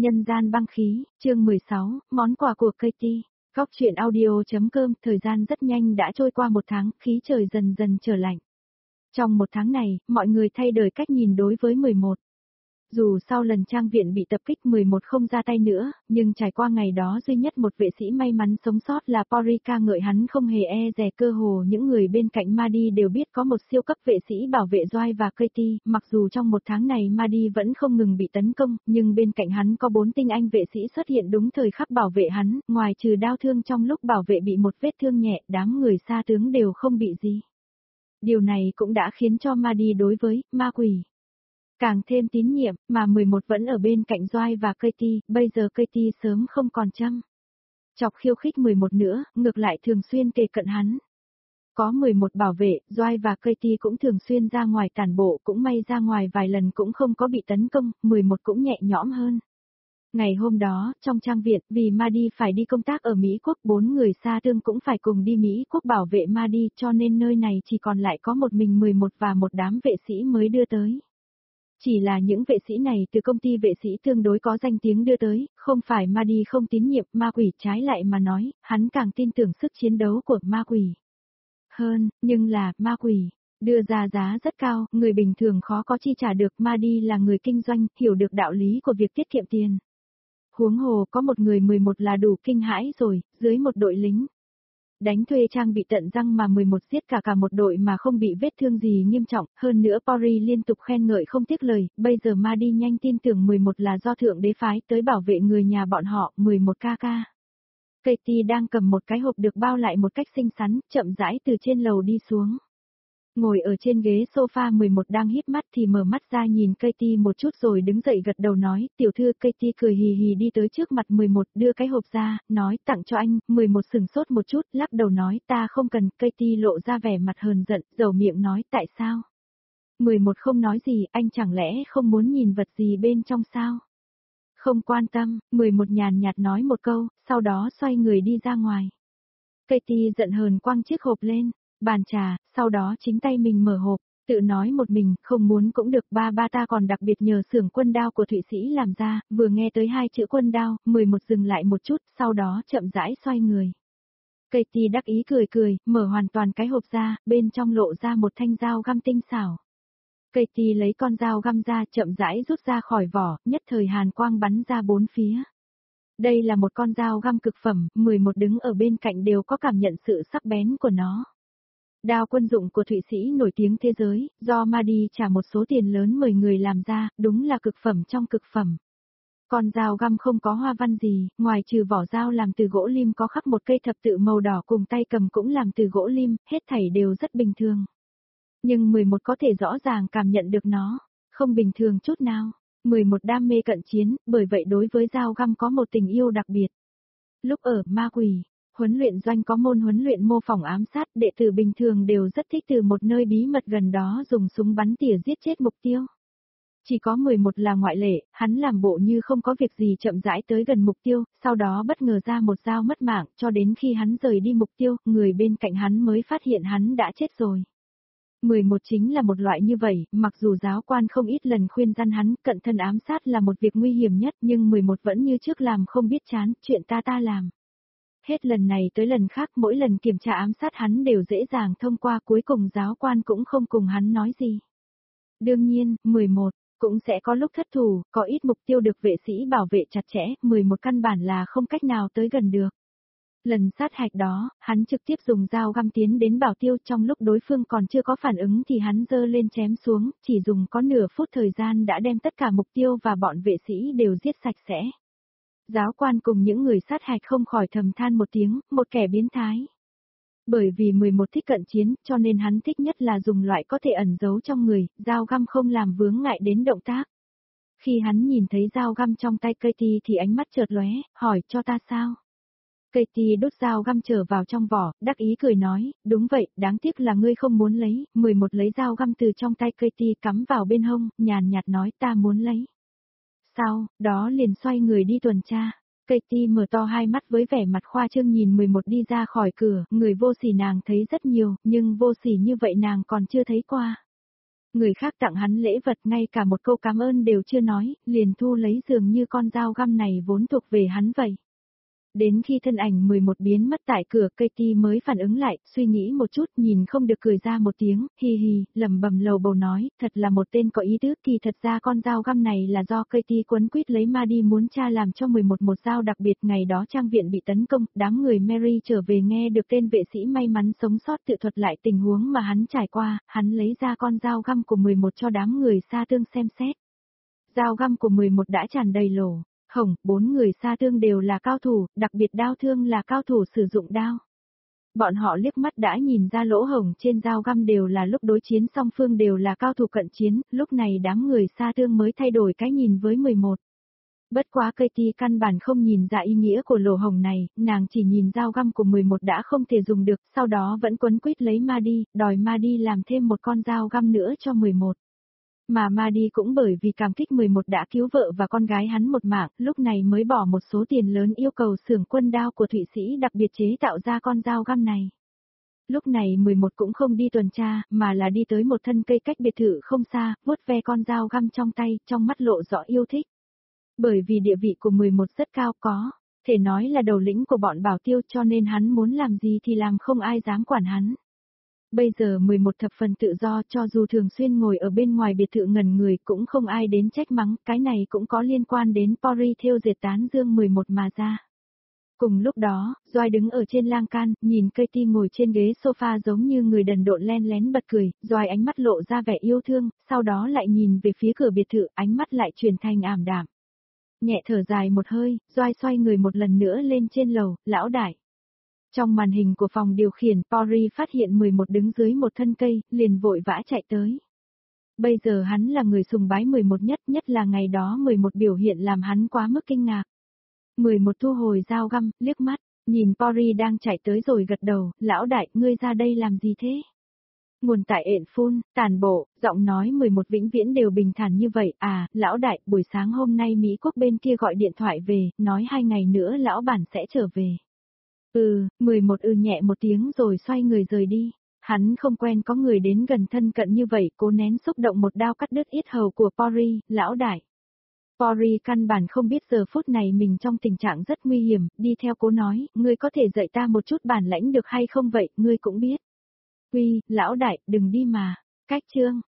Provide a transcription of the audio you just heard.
Nhân gian băng khí, chương 16, món quà của Katie. Góc truyện audio.com, thời gian rất nhanh đã trôi qua một tháng, khí trời dần dần trở lạnh. Trong một tháng này, mọi người thay đổi cách nhìn đối với 11. Dù sau lần trang viện bị tập kích 11 không ra tay nữa, nhưng trải qua ngày đó duy nhất một vệ sĩ may mắn sống sót là Pori ca ngợi hắn không hề e dè, cơ hồ những người bên cạnh Maddie đều biết có một siêu cấp vệ sĩ bảo vệ Joy và Katie, mặc dù trong một tháng này Maddie vẫn không ngừng bị tấn công, nhưng bên cạnh hắn có 4 tinh anh vệ sĩ xuất hiện đúng thời khắc bảo vệ hắn, ngoài trừ đau thương trong lúc bảo vệ bị một vết thương nhẹ, đám người xa tướng đều không bị gì. Điều này cũng đã khiến cho Maddie đối với ma quỷ càng thêm tín nhiệm, mà 11 vẫn ở bên cạnh Joy và Katie, bây giờ Katie sớm không còn chăm chọc khiêu khích 11 nữa, ngược lại thường xuyên kề cận hắn. Có 11 bảo vệ, Joy và Katie cũng thường xuyên ra ngoài tản bộ, cũng may ra ngoài vài lần cũng không có bị tấn công, 11 cũng nhẹ nhõm hơn. Ngày hôm đó, trong trang viện, vì Maddie phải đi công tác ở Mỹ Quốc, 4 người xa tương cũng phải cùng đi Mỹ Quốc bảo vệ Maddie, cho nên nơi này chỉ còn lại có một mình 11 và một đám vệ sĩ mới đưa tới. Chỉ là những vệ sĩ này từ công ty vệ sĩ tương đối có danh tiếng đưa tới, không phải Maddie không tín nhiệm ma quỷ, trái lại mà nói, hắn càng tin tưởng sức chiến đấu của ma quỷ hơn, nhưng là, ma quỷ đưa ra giá rất cao, người bình thường khó có chi trả được. Maddie là người kinh doanh, hiểu được đạo lý của việc tiết kiệm tiền. Huống hồ có một người 11 là đủ kinh hãi rồi, dưới một đội lính đánh thuê trang bị tận răng mà 11 giết cả một đội mà không bị vết thương gì nghiêm trọng, hơn nữa Pori liên tục khen ngợi không tiếc lời, bây giờ Maddie nhanh tin tưởng 11 là do thượng đế phái tới bảo vệ người nhà bọn họ. 11 ca. Katie đang cầm một cái hộp được bao lại một cách xinh xắn, chậm rãi từ trên lầu đi xuống. Ngồi ở trên ghế sofa 11 đang híp mắt thì mở mắt ra nhìn Katie một chút rồi đứng dậy gật đầu nói, tiểu thư. Katie cười hì hì đi tới trước mặt 11, đưa cái hộp ra, nói tặng cho anh. 11 sừng sốt một chút, lắc đầu nói ta không cần. Katie lộ ra vẻ mặt hờn giận, dầu miệng nói tại sao? 11 không nói gì, anh chẳng lẽ không muốn nhìn vật gì bên trong sao? Không quan tâm, 11 nhàn nhạt nói một câu, sau đó xoay người đi ra ngoài. Katie giận hờn quăng chiếc hộp lên bàn trà, sau đó chính tay mình mở hộp, tự nói một mình, không muốn cũng được. Ba ta còn đặc biệt nhờ xưởng quân đao của Thụy Sĩ làm ra. Vừa nghe tới 2 chữ quân đao, 11 dừng lại một chút, sau đó chậm rãi xoay người. Katie đắc ý cười, mở hoàn toàn cái hộp ra, bên trong lộ ra một thanh dao găm tinh xảo. Katie lấy con dao găm ra, chậm rãi rút ra khỏi vỏ, nhất thời hàn quang bắn ra bốn phía. Đây là một con dao găm cực phẩm, 11 đứng ở bên cạnh đều có cảm nhận sự sắc bén của nó. Đao quân dụng của Thụy Sĩ nổi tiếng thế giới, do Maddie trả một số tiền lớn mời người làm ra, đúng là cực phẩm trong cực phẩm. Con dao găm không có hoa văn gì, ngoài trừ vỏ dao làm từ gỗ lim có khắc một cây thập tự màu đỏ cùng tay cầm cũng làm từ gỗ lim, hết thảy đều rất bình thường. Nhưng 11 có thể rõ ràng cảm nhận được nó không bình thường chút nào. 11 đam mê cận chiến, bởi vậy đối với dao găm có một tình yêu đặc biệt. Lúc ở ma quỷ huấn luyện doanh có môn huấn luyện mô phỏng ám sát, đệ tử bình thường đều rất thích từ một nơi bí mật gần đó dùng súng bắn tỉa giết chết mục tiêu. Chỉ có 11 là ngoại lệ, hắn làm bộ như không có việc gì chậm rãi tới gần mục tiêu, sau đó bất ngờ ra một dao mất mạng, cho đến khi hắn rời đi mục tiêu, người bên cạnh hắn mới phát hiện hắn đã chết rồi. 11 chính là một loại như vậy, mặc dù giáo quan không ít lần khuyên răn hắn, cận thân ám sát là một việc nguy hiểm nhất, nhưng 11 vẫn như trước làm không biết chán, chuyện ta làm. Hết lần này tới lần khác, mỗi lần kiểm tra ám sát hắn đều dễ dàng thông qua, cuối cùng giáo quan cũng không cùng hắn nói gì. Đương nhiên, 11 cũng sẽ có lúc thất thủ, có ít mục tiêu được vệ sĩ bảo vệ chặt chẽ, 11 căn bản là không cách nào tới gần được. Lần sát hạch đó, hắn trực tiếp dùng dao găm tiến đến bảo tiêu, trong lúc đối phương còn chưa có phản ứng thì hắn giơ lên chém xuống, chỉ dùng có nửa phút thời gian đã đem tất cả mục tiêu và bọn vệ sĩ đều giết sạch sẽ. Giáo quan cùng những người sát hạch không khỏi thầm than một tiếng, một kẻ biến thái. Bởi vì 11 thích cận chiến, cho nên hắn thích nhất là dùng loại có thể ẩn giấu trong người, dao găm không làm vướng ngại đến động tác. Khi hắn nhìn thấy dao găm trong tay Katie thì ánh mắt chợt lóe, hỏi cho ta sao? Katie đút dao găm trở vào trong vỏ, đắc ý cười nói, đúng vậy, đáng tiếc là ngươi không muốn lấy. 11 lấy dao găm từ trong tay Katie cắm vào bên hông, nhàn nhạt nói ta muốn lấy. Sau đó liền xoay người đi tuần tra. Katie mở to hai mắt với vẻ mặt khoa trương nhìn 11 đi ra khỏi cửa, người vô sỉ nàng thấy rất nhiều, nhưng vô sỉ như vậy nàng còn chưa thấy qua. Người khác tặng hắn lễ vật ngay cả một câu cảm ơn đều chưa nói, liền thu lấy dường như con dao găm này vốn thuộc về hắn vậy. Đến khi thân ảnh 11 biến mất tại cửa, Katie mới phản ứng lại, suy nghĩ một chút, nhìn không được cười ra một tiếng, hi hi, lẩm bẩm lầu bầu nói, thật là một tên có ý tứ, thì thật ra con dao găm này là do Katie quấn quýt lấy Maddie muốn cha làm cho 11 một dao đặc biệt. Ngày đó trang viện bị tấn công, đám người Mary trở về nghe được tên vệ sĩ may mắn sống sót tự thuật lại tình huống mà hắn trải qua, hắn lấy ra con dao găm của 11 cho đám người xa tương xem xét. Dao găm của 11 đã tràn đầy lỗ hổng, 4 người xa tương đều là cao thủ, đặc biệt đao thương là cao thủ sử dụng đao. Bọn họ liếc mắt đã nhìn ra lỗ hổng trên dao găm đều là lúc đối chiến song phương đều là cao thủ cận chiến, lúc này đám người xa tương mới thay đổi cái nhìn với 11. Bất quá Katie căn bản không nhìn ra ý nghĩa của lỗ hổng này, nàng chỉ nhìn dao găm của 11 đã không thể dùng được, sau đó vẫn quấn quýt lấy Maddie, đòi Maddie làm thêm một con dao găm nữa cho 11. Mà Maddie cũng bởi vì cảm kích 11 đã cứu vợ và con gái hắn một mạng, lúc này mới bỏ một số tiền lớn yêu cầu xưởng quân đao của Thụy Sĩ đặc biệt chế tạo ra con dao găm này. Lúc này 11 cũng không đi tuần tra, mà là đi tới một thân cây cách biệt thự không xa, vuốt ve con dao găm trong tay, trong mắt lộ rõ yêu thích. Bởi vì địa vị của 11 rất cao, có thể nói là đầu lĩnh của bọn bảo tiêu, cho nên hắn muốn làm gì thì làm, không ai dám quản hắn. Bây giờ 11 thập phần tự do, cho dù thường xuyên ngồi ở bên ngoài biệt thự ngẩn người cũng không ai đến trách mắng, cái này cũng có liên quan đến Pori thêu dệt tán dương 11 mà ra. Cùng lúc đó, Joy đứng ở trên lan can, nhìn Katie ngồi trên ghế sofa giống như người đần độn len lén bật cười, Joy ánh mắt lộ ra vẻ yêu thương, sau đó lại nhìn về phía cửa biệt thự, ánh mắt lại chuyển thành ảm đạm. Nhẹ thở dài một hơi, Joy xoay người một lần nữa lên trên lầu, lão đại. Trong màn hình của phòng điều khiển, Pori phát hiện 11 đứng dưới một thân cây, liền vội vã chạy tới. Bây giờ hắn là người sùng bái 11 nhất là ngày đó 11 biểu hiện làm hắn quá mức kinh ngạc. 11 thu hồi dao găm, liếc mắt, nhìn Pori đang chạy tới rồi gật đầu, lão đại, ngươi ra đây làm gì thế? Nguồn tại ện phun, tàn bộ, giọng nói 11 vĩnh viễn đều bình thản như vậy, à, lão đại, buổi sáng hôm nay Mỹ Quốc bên kia gọi điện thoại về, nói 2 ngày nữa lão bản sẽ trở về. 11 nhẹ một tiếng rồi xoay người rời đi. Hắn không quen có người đến gần thân cận như vậy, cố nén xúc động một đao cắt đứt yết hầu của Pori, lão đại. Pori căn bản không biết giờ phút này mình trong tình trạng rất nguy hiểm, đi theo cố nói, ngươi có thể dạy ta một chút bản lãnh được hay không vậy, ngươi cũng biết. Lão đại, đừng đi mà. Cách chương.